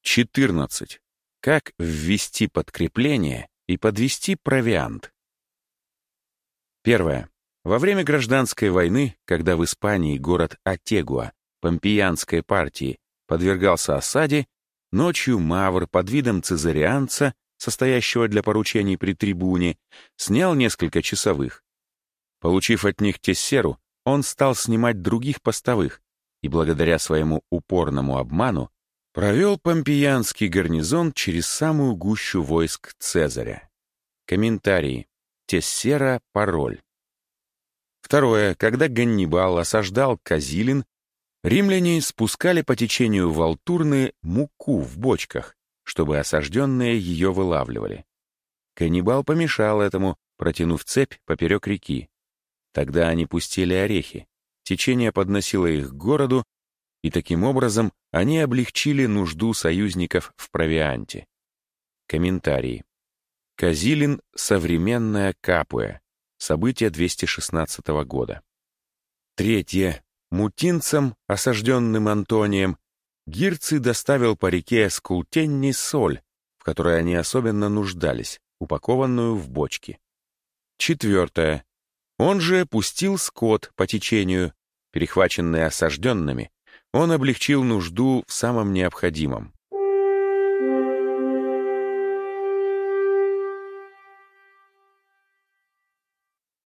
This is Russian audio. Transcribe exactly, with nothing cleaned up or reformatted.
четырнадцать. Как ввести подкрепление и подвести провиант? Первое. Во время гражданской войны, когда в Испании город Антегуа помпеянской партии подвергался осаде, ночью Мавр под видом цезарианца, состоящего для поручений при трибуне, снял несколько часовых. Получив от них тессеру, он стал снимать других постовых и благодаря своему упорному обману провел помпеянский гарнизон через самую гущу войск Цезаря. Комментарии. Тессера — пароль. Второе. Когда Ганнибал осаждал Козилин, римляне спускали по течению Волтурны муку в бочках, чтобы осажденные ее вылавливали. Ганнибал помешал этому, протянув цепь поперек реки. Тогда они пустили орехи. Течение подносило их к городу, и таким образом они облегчили нужду союзников в провианте. Комментарии. Козилин — современная Капуя. Событие двести шестнадцатого года. Третье. Мутинцам, осажденным Антонием, Гирций доставил по реке Скултенни соль, в которой они особенно нуждались, упакованную в бочки. Четвертое. Он же пустил скот по течению, перехваченный осажденными, он облегчил нужду в самом необходимом.